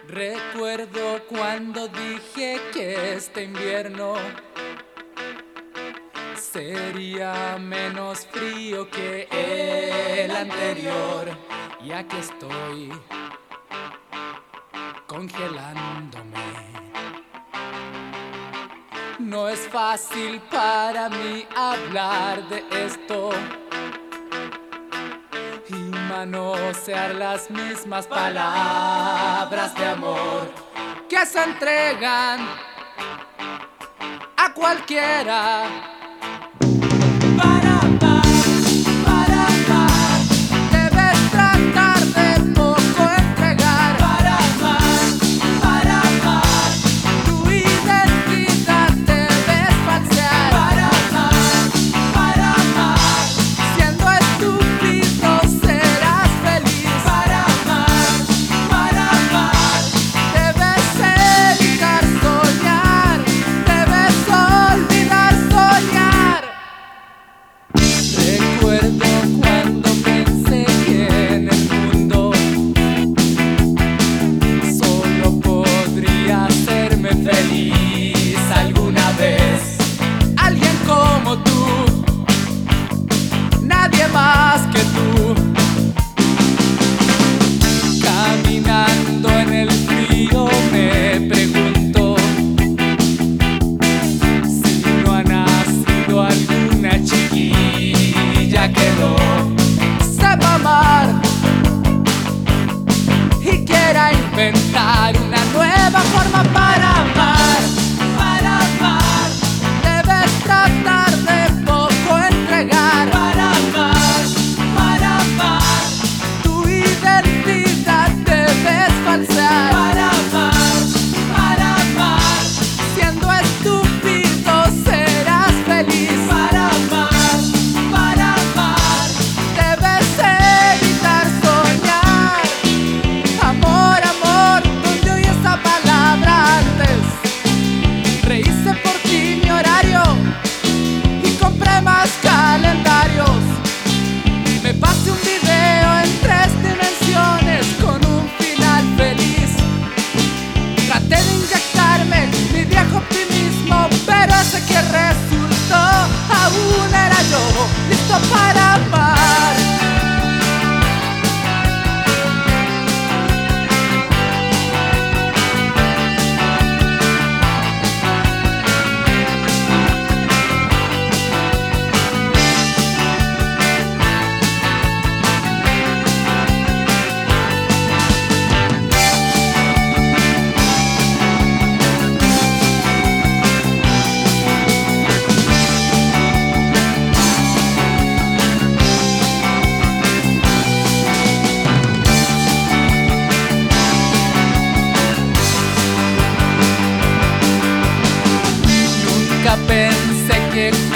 Recuerdo cuando dije que este invierno sería menos frío que el anterior, y aquí estoy congelándome. No es fácil para mí hablar de esto y manosear las mismas palabras de amor que se entregan a cualquiera. Para amar, debes tratar de poco entregar. Para amar, tu identidad debes falsear. Para amar, siendo estúpido serás feliz. Para amar, debes evitar soñar, debes olvidar soñar. Recuerdo cuando pensé que en el mundo solo podría hacerme feliz alguna vez alguien como tú, nadie más que tú. Caminando en el frío me pregunto si no ha nacido alguna chiquilla que no sepa amar y quiera inventar una nueva forma para amar. Para amar, debes tratar de poco entregar. Para amar, tu identidad debes falsear. Para amar, siendo estúpido serás feliz. Para amar, debes evitar soñar. Amor, amor, donde oí esa palabra antes. Rehice por ti mi horario y compré más calendarios. Me pasé un video en 3 dimensiones con un final feliz. Traté de inyectarme mi viejo optimismo, pero ese que resultó aún era yo, listo para amar. Nunca pensé que